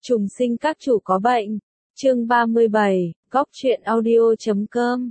Trùng sinh các chủ có bệnh. Chương 37, góc truyện audio.com.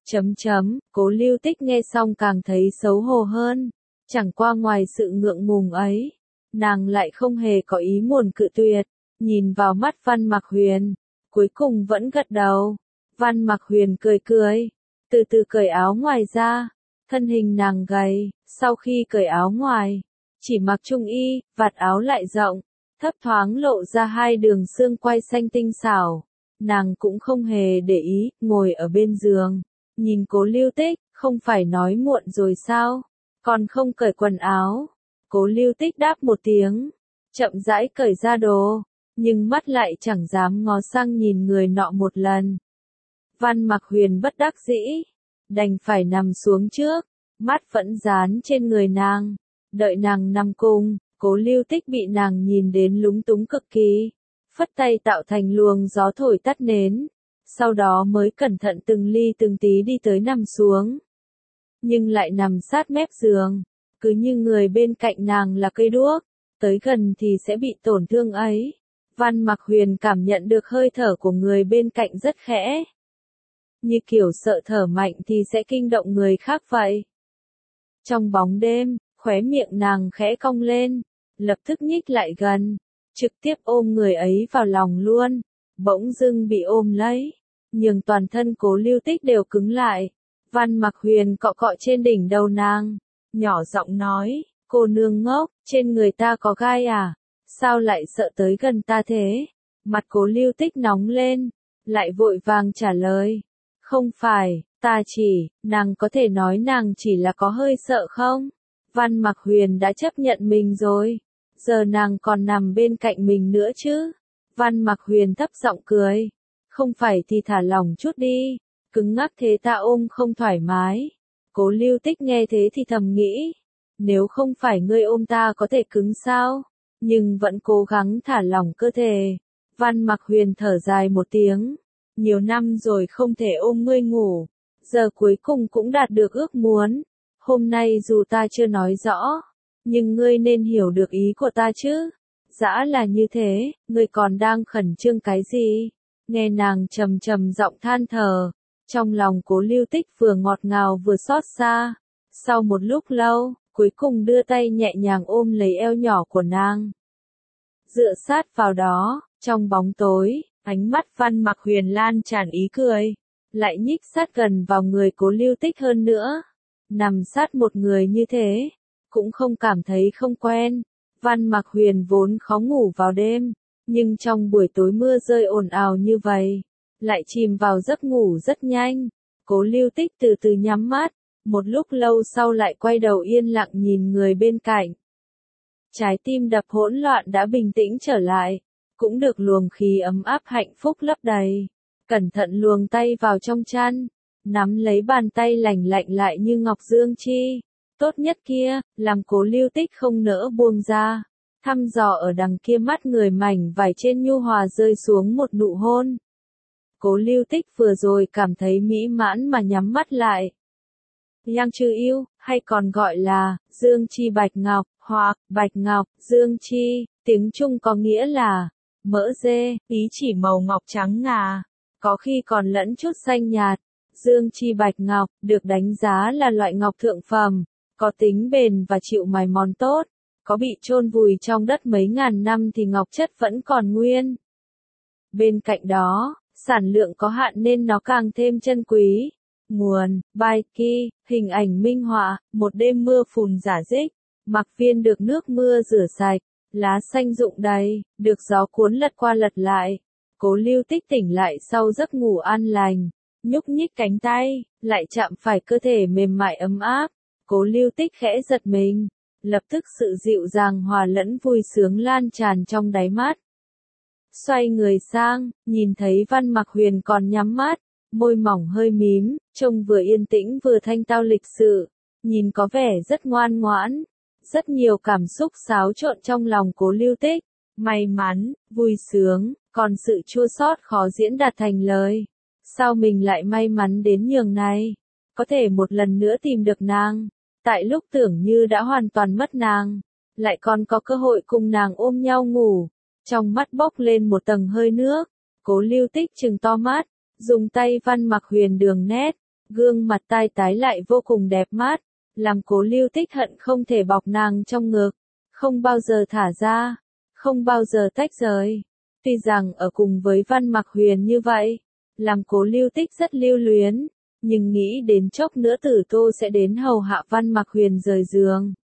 Cố Lưu Tích nghe xong càng thấy xấu hổ hơn. Chẳng qua ngoài sự ngượng ngùng ấy, nàng lại không hề có ý muốn cự tuyệt. Nhìn vào mắt Văn Mặc Huyền, cuối cùng vẫn gật đầu. Văn Mặc Huyền cười cười, từ từ cởi áo ngoài ra. Thân hình nàng gầy, sau khi cởi áo ngoài, chỉ mặc trung y, vạt áo lại rộng, thấp thoáng lộ ra hai đường xương quai xanh tinh xảo. Nàng cũng không hề để ý, ngồi ở bên giường, nhìn Cố Lưu Tích, không phải nói muộn rồi sao, còn không cởi quần áo. Cố Lưu Tích đáp một tiếng, chậm rãi cởi ra đồ, nhưng mắt lại chẳng dám ngó sang nhìn người nọ một lần. Văn Mặc Huyền bất đắc dĩ, đành phải nằm xuống trước, mắt vẫn dán trên người nàng. Đợi nàng nằm cùng, Cố Lưu Tích bị nàng nhìn đến lúng túng cực kỳ, phất tay tạo thành luồng gió thổi tắt nến, sau đó mới cẩn thận từng ly từng tí đi tới nằm xuống. Nhưng lại nằm sát mép giường, cứ như người bên cạnh nàng là cây đuốc, tới gần thì sẽ bị tổn thương ấy. Văn Mặc Huyền cảm nhận được hơi thở của người bên cạnh rất khẽ, như kiểu sợ thở mạnh thì sẽ kinh động người khác vậy. Trong bóng đêm, khóe miệng nàng khẽ cong lên, lập tức nhích lại gần, trực tiếp ôm người ấy vào lòng luôn. Bỗng dưng bị ôm lấy, nhường toàn thân Cố Lưu Tích đều cứng lại. Văn Mặc Huyền cọ cọ trên đỉnh đầu nàng, nhỏ giọng nói, cô nương ngốc, trên người ta có gai à? Sao lại sợ tới gần ta thế? Mặt Cố Lưu Tích nóng lên, lại vội vàng trả lời, không phải, ta chỉ, nàng có thể nói nàng chỉ là có hơi sợ không? Văn Mặc Huyền đã chấp nhận mình rồi, giờ nàng còn nằm bên cạnh mình nữa chứ? Văn Mặc Huyền thấp giọng cười, không phải thì thả lỏng chút đi, cứng ngắc thế ta ôm không thoải mái. Cố Lưu Tích nghe thế thì thầm nghĩ, nếu không phải ngươi ôm ta có thể cứng sao? Nhưng vẫn cố gắng thả lỏng cơ thể. Văn Mặc Huyền thở dài một tiếng, nhiều năm rồi không thể ôm ngươi ngủ, giờ cuối cùng cũng đạt được ước muốn. Hôm nay dù ta chưa nói rõ, nhưng ngươi nên hiểu được ý của ta chứ. Dã là như thế, ngươi còn đang khẩn trương cái gì? Nghe nàng trầm trầm giọng than thở, trong lòng Cố Lưu Tích vừa ngọt ngào vừa xót xa. Sau một lúc lâu, cuối cùng đưa tay nhẹ nhàng ôm lấy eo nhỏ của nàng. Dựa sát vào đó, trong bóng tối, ánh mắt Văn Mặc Huyền lan tràn ý cười, lại nhích sát gần vào người Cố Lưu Tích hơn nữa. Nằm sát một người như thế, cũng không cảm thấy không quen. Văn Mặc Huyền vốn khó ngủ vào đêm, nhưng trong buổi tối mưa rơi ồn ào như vậy, lại chìm vào giấc ngủ rất nhanh. Cố Lưu Tích từ từ nhắm mắt, một lúc lâu sau lại quay đầu yên lặng nhìn người bên cạnh. Trái tim đập hỗn loạn đã bình tĩnh trở lại, cũng được luồng khí ấm áp hạnh phúc lấp đầy. Cẩn thận luồng tay vào trong chăn, nắm lấy bàn tay lành lạnh lại như ngọc dương chi. Tốt nhất kia, làm Cố Lưu Tích không nỡ buông ra. Thăm dò ở đằng kia mắt người mảnh vải trên nhu hòa rơi xuống một nụ hôn. Cố Lưu Tích vừa rồi cảm thấy mỹ mãn mà nhắm mắt lại. Yang Trư Yêu, hay còn gọi là Dương Chi Bạch Ngọc, hoặc Bạch Ngọc, Dương Chi, tiếng Trung có nghĩa là mỡ dê, ý chỉ màu ngọc trắng ngà, có khi còn lẫn chút xanh nhạt. Dương Chi Bạch Ngọc được đánh giá là loại ngọc thượng phẩm, có tính bền và chịu mài mòn tốt, có bị chôn vùi trong đất mấy ngàn năm thì ngọc chất vẫn còn nguyên. Bên cạnh đó, sản lượng có hạn nên nó càng thêm chân quý. Nguồn, Baiki, hình ảnh minh họa, một đêm mưa phùn rả rích, mặc viên được nước mưa rửa sạch, lá xanh rụng đầy, được gió cuốn lật qua lật lại. Cố Lưu Tích tỉnh lại sau giấc ngủ an lành, nhúc nhích cánh tay, lại chạm phải cơ thể mềm mại ấm áp. Cố Lưu Tích khẽ giật mình, lập tức sự dịu dàng hòa lẫn vui sướng lan tràn trong đáy mắt. Xoay người sang, nhìn thấy Văn Mặc Huyền còn nhắm mắt, môi mỏng hơi mím, trông vừa yên tĩnh vừa thanh tao lịch sự, nhìn có vẻ rất ngoan ngoãn. Rất nhiều cảm xúc xáo trộn trong lòng Cố Lưu Tích, may mắn, vui sướng, còn sự chua xót khó diễn đạt thành lời. Sao mình lại may mắn đến nhường này? Có thể một lần nữa tìm được nàng, tại lúc tưởng như đã hoàn toàn mất nàng, lại còn có cơ hội cùng nàng ôm nhau ngủ. trong mắt bốc lên một tầng hơi nước. Cố Lưu Tích trừng to mắt, dùng tay Văn Mặc Huyền đường nét, gương mặt tai tái lại vô cùng đẹp mắt, làm Cố Lưu Tích hận không thể bọc nàng trong ngực, không bao giờ thả ra, không bao giờ tách rời. Tuy rằng ở cùng với Văn Mặc Huyền như vậy, làm Cố Lưu Tích rất lưu luyến, nhưng nghĩ đến chốc nữa Tử Tô sẽ đến hầu hạ Văn Mặc Huyền rời giường,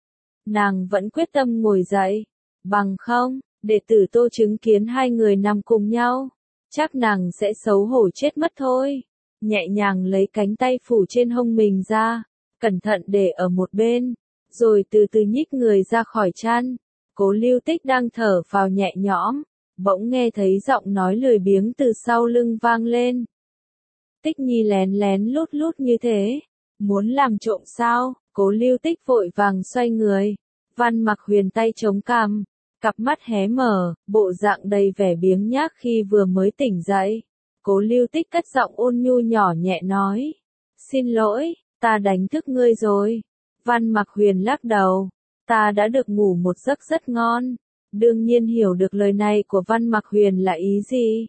nàng vẫn quyết tâm ngồi dậy, bằng không, để Tử Tô chứng kiến hai người nằm cùng nhau, chắc nàng sẽ xấu hổ chết mất thôi. Nhẹ nhàng lấy cánh tay phủ trên hông mình ra, cẩn thận để ở một bên, rồi từ từ nhích người ra khỏi chăn. Cố Lưu Tích đang thở phào nhẹ nhõm, bỗng nghe thấy giọng nói lười biếng từ sau lưng vang lên. Tích Nhi lén lén lút lút như thế, muốn làm trộm sao? Cố Lưu Tích vội vàng xoay người, Văn Mặc Huyền tay chống cằm, cặp mắt hé mở, bộ dạng đầy vẻ biếng nhác khi vừa mới tỉnh dậy. Cố Lưu Tích cất giọng ôn nhu nhỏ nhẹ nói, xin lỗi, ta đánh thức ngươi rồi. Văn Mặc Huyền lắc đầu, ta đã được ngủ một giấc rất ngon. Đương nhiên hiểu được lời này của Văn Mặc Huyền là ý gì.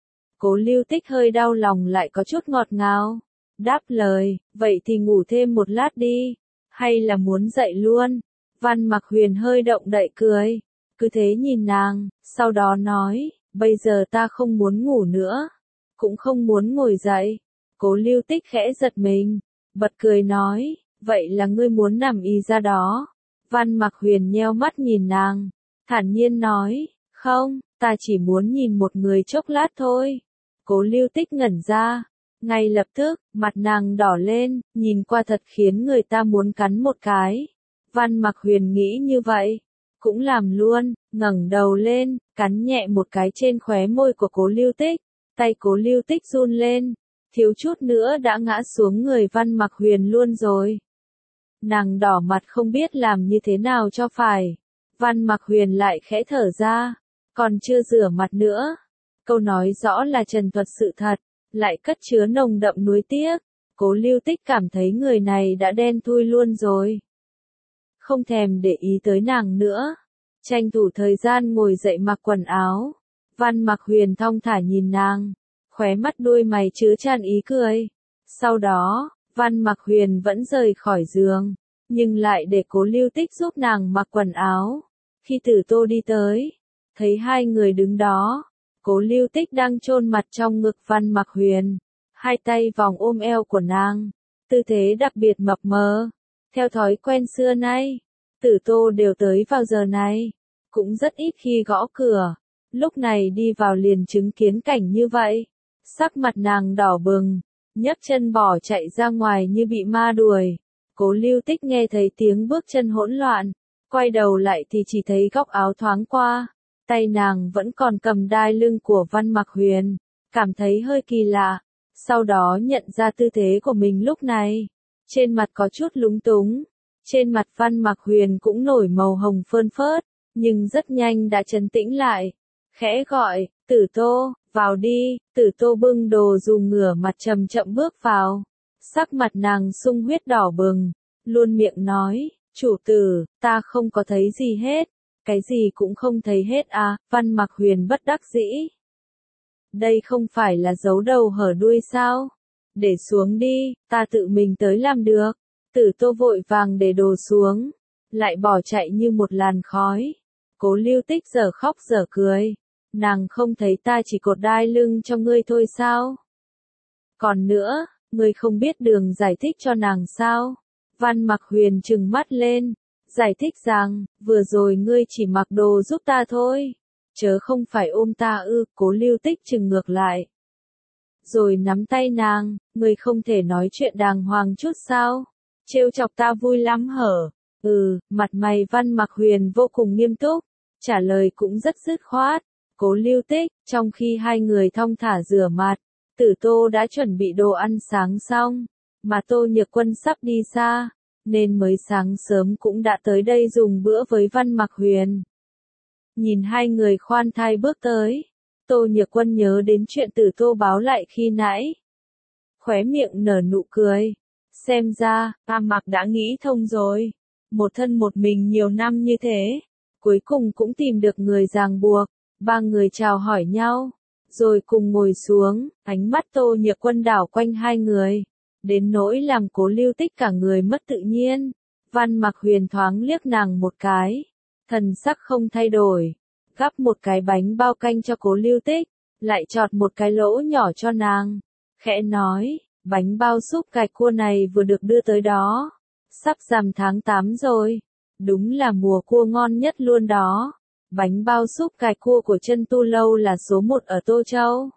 Cố Lưu Tích hơi đau lòng lại có chút ngọt ngào, đáp lời, vậy thì ngủ thêm một lát đi, hay là muốn dậy luôn? Văn Mặc Huyền hơi động đậy cười, cứ thế nhìn nàng, sau đó nói, bây giờ ta không muốn ngủ nữa, cũng không muốn ngồi dậy. Cố Lưu Tích khẽ giật mình, bật cười nói, vậy là ngươi muốn nằm y ra đó? Văn Mặc Huyền nheo mắt nhìn nàng, thản nhiên nói, không, ta chỉ muốn nhìn một người chốc lát thôi. Cố Lưu Tích ngẩn ra, ngay lập tức, mặt nàng đỏ lên, nhìn qua thật khiến người ta muốn cắn một cái. Văn Mặc Huyền nghĩ như vậy, cũng làm luôn, ngẩng đầu lên, cắn nhẹ một cái trên khóe môi của Cố Lưu Tích, tay Cố Lưu Tích run lên, thiếu chút nữa đã ngã xuống người Văn Mặc Huyền luôn rồi. Nàng đỏ mặt không biết làm như thế nào cho phải. Văn Mặc Huyền lại khẽ thở ra, còn chưa rửa mặt nữa. Câu nói rõ là trần thuật sự thật, lại cất chứa nồng đậm nuối tiếc. Cố Lưu Tích cảm thấy người này đã đen thui luôn rồi. Không thèm để ý tới nàng nữa. Tranh thủ thời gian ngồi dậy mặc quần áo. Văn Mặc Huyền thong thả nhìn nàng, khóe mắt đuôi mày chứa chan ý cười. Sau đó, Văn Mặc Huyền vẫn rời khỏi giường, nhưng lại để Cố Lưu Tích giúp nàng mặc quần áo. Khi Tử Tô đi tới, thấy hai người đứng đó, Cố Lưu Tích đang chôn mặt trong ngực Văn Mặc Huyền, hai tay vòng ôm eo của nàng, tư thế đặc biệt mập mờ. Theo thói quen xưa nay, Tử Tô đều tới vào giờ này, cũng rất ít khi gõ cửa, lúc này đi vào liền chứng kiến cảnh như vậy. Sắc mặt nàng đỏ bừng, nhấc chân bỏ chạy ra ngoài như bị ma đuổi. Cố Lưu Tích nghe thấy tiếng bước chân hỗn loạn, quay đầu lại thì chỉ thấy góc áo thoáng qua, tay nàng vẫn còn cầm đai lưng của Văn Mặc Huyền, cảm thấy hơi kỳ lạ, sau đó nhận ra tư thế của mình lúc này, trên mặt có chút lúng túng, trên mặt Văn Mặc Huyền cũng nổi màu hồng phơn phớt, nhưng rất nhanh đã trấn tĩnh lại, khẽ gọi, Tử Tô, vào đi. Tử Tô bưng đồ dùng ngửa mặt chậm chậm bước vào, sắc mặt nàng sung huyết đỏ bừng, luôn miệng nói, chủ tử, ta không có thấy gì hết, cái gì cũng không thấy hết à. Văn Mặc Huyền bất đắc dĩ, đây không phải là giấu đầu hở đuôi sao? Để xuống đi, ta tự mình tới làm được. Tử Tô vội vàng để đồ xuống, lại bỏ chạy như một làn khói. Cố Lưu Tích giờ khóc giờ cười, nàng không thấy ta chỉ cột đai lưng cho ngươi thôi sao? Còn nữa, ngươi không biết đường giải thích cho nàng sao? Văn Mặc Huyền trừng mắt lên, giải thích rằng, vừa rồi ngươi chỉ mặc đồ giúp ta thôi, chớ không phải ôm ta ư. Cố Lưu Tích trừng ngược lại, rồi nắm tay nàng, ngươi không thể nói chuyện đàng hoàng chút sao? Trêu chọc ta vui lắm hở? Mặt mày Văn Mặc Huyền vô cùng nghiêm túc, trả lời cũng rất dứt khoát. Cố Lưu Tích, trong khi hai người thong thả rửa mặt, Tử Tô đã chuẩn bị đồ ăn sáng xong, mà Tô Nhược Quân sắp đi xa, nên mới sáng sớm cũng đã tới đây dùng bữa với Văn Mặc Huyền. Nhìn hai người khoan thai bước tới, Tô Nhược Quân nhớ đến chuyện Tử Tô báo lại khi nãy, khóe miệng nở nụ cười, xem ra, A Mặc đã nghĩ thông rồi, một thân một mình nhiều năm như thế, cuối cùng cũng tìm được người ràng buộc, Ba người chào hỏi nhau, rồi cùng ngồi xuống, ánh mắt Tô Nhược Quân đảo quanh hai người, đến nỗi làm Cố Lưu Tích cả người mất tự nhiên. Văn Mặc Huyền thoáng liếc nàng một cái, thần sắc không thay đổi, gắp một cái bánh bao canh cho Cố Lưu Tích, lại chọt một cái lỗ nhỏ cho nàng, khẽ nói, bánh bao súp cải cua này vừa được đưa tới đó, sắp rằm tháng 8 rồi, đúng là mùa cua ngon nhất luôn đó. Bánh bao súp cải cua của Chân Tu Lâu là số 1 ở Tô Châu,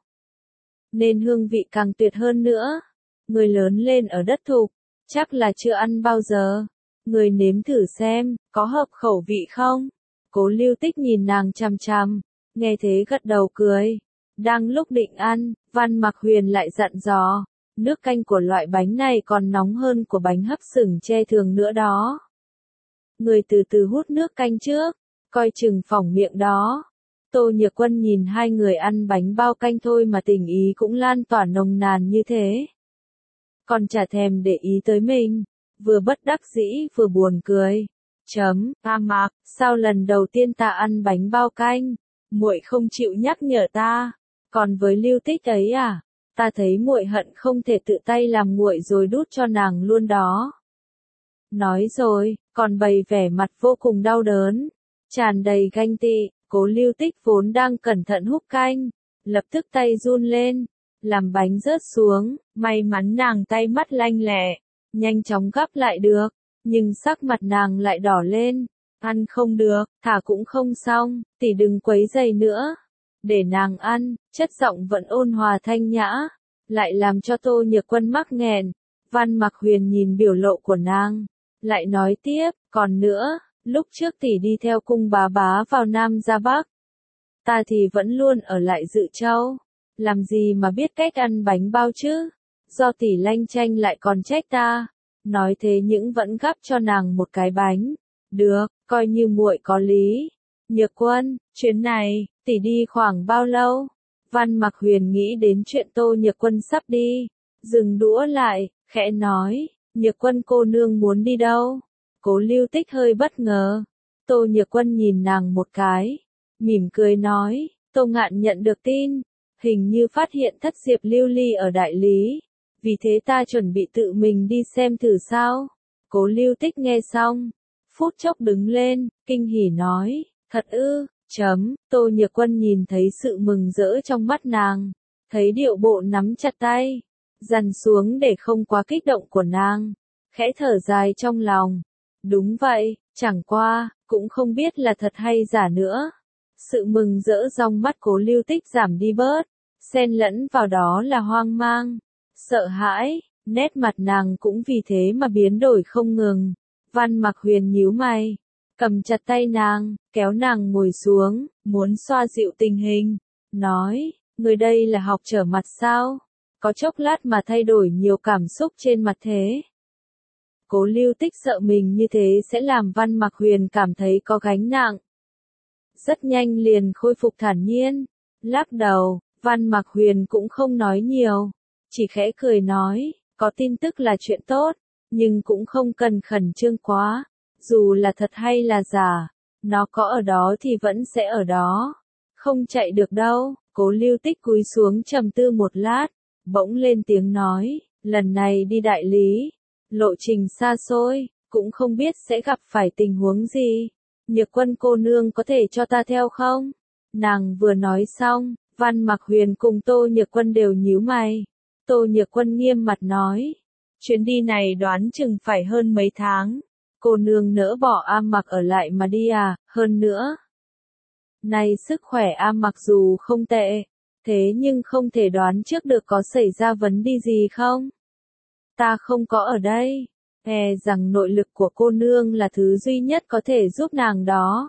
nên hương vị càng tuyệt hơn nữa. Người lớn lên ở đất Thục, chắc là chưa ăn bao giờ. Người nếm thử xem, có hợp khẩu vị không? Cố Lưu Tích nhìn nàng chằm chằm, nghe thế gật đầu cười. Đang lúc định ăn, Văn Mặc Huyền lại dặn dò, nước canh của loại bánh này còn nóng hơn của bánh hấp sừng tre thường nữa đó. Người từ từ hút nước canh trước, coi chừng phỏng miệng đó. Tô Nhược Quân nhìn hai người ăn bánh bao canh thôi mà tình ý cũng lan tỏa nồng nàn như thế. Còn chả thèm để ý tới mình, vừa bất đắc dĩ vừa buồn cười. A Mạc, sao lần đầu tiên ta ăn bánh bao canh, muội không chịu nhắc nhở ta, còn với Lưu Tích ấy à, ta thấy muội hận không thể tự tay làm nguội rồi đút cho nàng luôn đó. Nói rồi, còn bày vẻ mặt vô cùng đau đớn, tràn đầy ganh tị. Cố Lưu Tích vốn đang cẩn thận húp canh, lập tức tay run lên, làm bánh rớt xuống, may mắn nàng tay mắt lanh lẹ, nhanh chóng gắp lại được, nhưng sắc mặt nàng lại đỏ lên, ăn không được, thả cũng không xong, tỷ đừng quấy rầy nữa, để nàng ăn, chất giọng vẫn ôn hòa thanh nhã, lại làm cho Tô Nhược Quân mắc nghẹn. Văn Mặc Huyền nhìn biểu lộ của nàng, lại nói tiếp, còn nữa, lúc trước tỷ đi theo cung bá bá vào Nam ra Bắc, ta thì vẫn luôn ở lại Dự Châu, làm gì mà biết cách ăn bánh bao chứ, do tỷ lanh chanh lại còn trách ta. Nói thế nhưng vẫn gắp cho nàng một cái bánh. Được, coi như muội có lý. Nhược Quân, chuyến này, tỷ đi khoảng bao lâu? Văn Mặc Huyền nghĩ đến chuyện Tô Nhược Quân sắp đi, dừng đũa lại, khẽ nói, Nhược Quân cô nương muốn đi đâu? Cố Lưu Tích hơi bất ngờ. Tô Nhược Quân nhìn nàng một cái, mỉm cười nói, Tô Ngạn nhận được tin, hình như phát hiện thất diệp lưu ly ở đại lý, vì thế ta chuẩn bị tự mình đi xem thử sao. Cố Lưu Tích nghe xong, phút chốc đứng lên, kinh hỉ nói, thật ư, Tô Nhược Quân nhìn thấy sự mừng rỡ trong mắt nàng, thấy điệu bộ nắm chặt tay, dằn xuống để không quá kích động của nàng, khẽ thở dài trong lòng. Đúng vậy, chẳng qua, cũng không biết là thật hay giả nữa. Sự mừng rỡ trong mắt Cố Lưu Tích giảm đi bớt, xen lẫn vào đó là hoang mang, sợ hãi, nét mặt nàng cũng vì thế mà biến đổi không ngừng. Văn Mặc Huyền nhíu mày, cầm chặt tay nàng, kéo nàng ngồi xuống, muốn xoa dịu tình hình, nói, người đây là học trở mặt sao? Có chốc lát mà thay đổi nhiều cảm xúc trên mặt thế. Cố Lưu Tích sợ mình như thế sẽ làm Văn Mặc Huyền cảm thấy có gánh nặng. Rất nhanh liền khôi phục thản nhiên, lắc đầu, Văn Mặc Huyền cũng không nói nhiều, chỉ khẽ cười nói, có tin tức là chuyện tốt, nhưng cũng không cần khẩn trương quá, dù là thật hay là giả, nó có ở đó thì vẫn sẽ ở đó, không chạy được đâu. Cố Lưu Tích cúi xuống trầm tư một lát, bỗng lên tiếng nói, lần này đi đại lý, lộ trình xa xôi, cũng không biết sẽ gặp phải tình huống gì. Nhược Quân cô nương có thể cho ta theo không? Nàng vừa nói xong, Văn Mặc Huyền cùng Tô Nhược Quân đều nhíu mày. Tô Nhược Quân nghiêm mặt nói, chuyến đi này đoán chừng phải hơn mấy tháng. Cô nương nỡ bỏ A Mặc ở lại mà đi à, hơn nữa. Này sức khỏe A Mặc dù không tệ, thế nhưng không thể đoán trước được có xảy ra vấn đề gì không? Ta không có ở đây, e rằng nội lực của cô nương là thứ duy nhất có thể giúp nàng đó.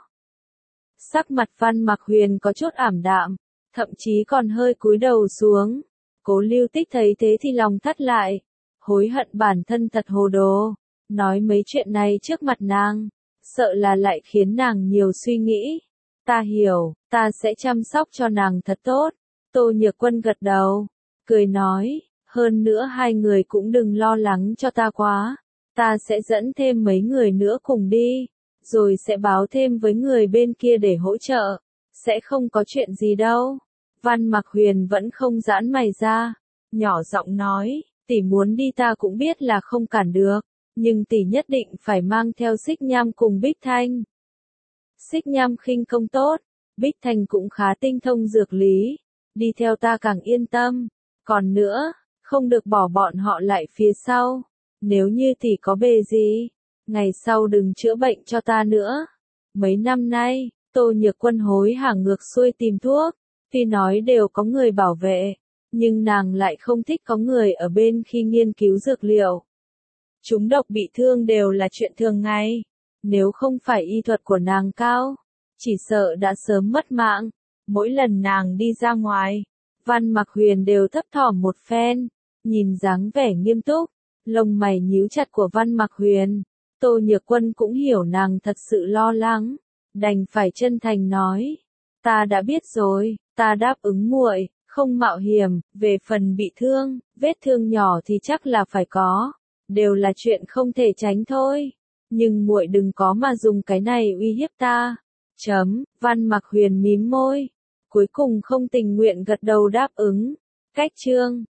Sắc mặt Văn Mặc Huyền có chút ảm đạm, thậm chí còn hơi cúi đầu xuống. Cố Lưu Tích thấy thế thì lòng thắt lại, hối hận bản thân thật hồ đồ, nói mấy chuyện này trước mặt nàng, sợ là lại khiến nàng nhiều suy nghĩ. Ta hiểu, ta sẽ chăm sóc cho nàng thật tốt. Tô Nhược Quân gật đầu, cười nói, hơn nữa hai người cũng đừng lo lắng cho ta quá, ta sẽ dẫn thêm mấy người nữa cùng đi, rồi sẽ báo thêm với người bên kia để hỗ trợ, sẽ không có chuyện gì đâu. Văn Mặc Huyền vẫn không giãn mày ra, nhỏ giọng nói, tỷ muốn đi ta cũng biết là không cản được, nhưng tỷ nhất định phải mang theo Xích Nham cùng Bích Thanh. Xích Nham khinh công tốt, Bích Thanh cũng khá tinh thông dược lý, đi theo ta càng yên tâm. Còn nữa, không được bỏ bọn họ lại phía sau. Nếu như tỷ có bề gì, ngày sau đừng chữa bệnh cho ta nữa. Mấy năm nay, Tô Nhược Quân hối hả ngược xuôi tìm thuốc, tuy nói đều có người bảo vệ, nhưng nàng lại không thích có người ở bên khi nghiên cứu dược liệu. Trúng độc bị thương đều là chuyện thường ngày, nếu không phải y thuật của nàng cao, chỉ sợ đã sớm mất mạng. Mỗi lần nàng đi ra ngoài, Văn Mặc Huyền đều thấp thỏm một phen, nhìn dáng vẻ nghiêm túc, lông mày nhíu chặt của Văn Mặc Huyền. Tô Nhược Quân cũng hiểu nàng thật sự lo lắng, đành phải chân thành nói, ta đã biết rồi, ta đáp ứng muội, không mạo hiểm. Về phần bị thương, vết thương nhỏ thì chắc là phải có, đều là chuyện không thể tránh thôi, nhưng muội đừng có mà dùng cái này uy hiếp ta. Văn Mặc Huyền mím môi, cuối cùng không tình nguyện gật đầu đáp ứng. Cách chương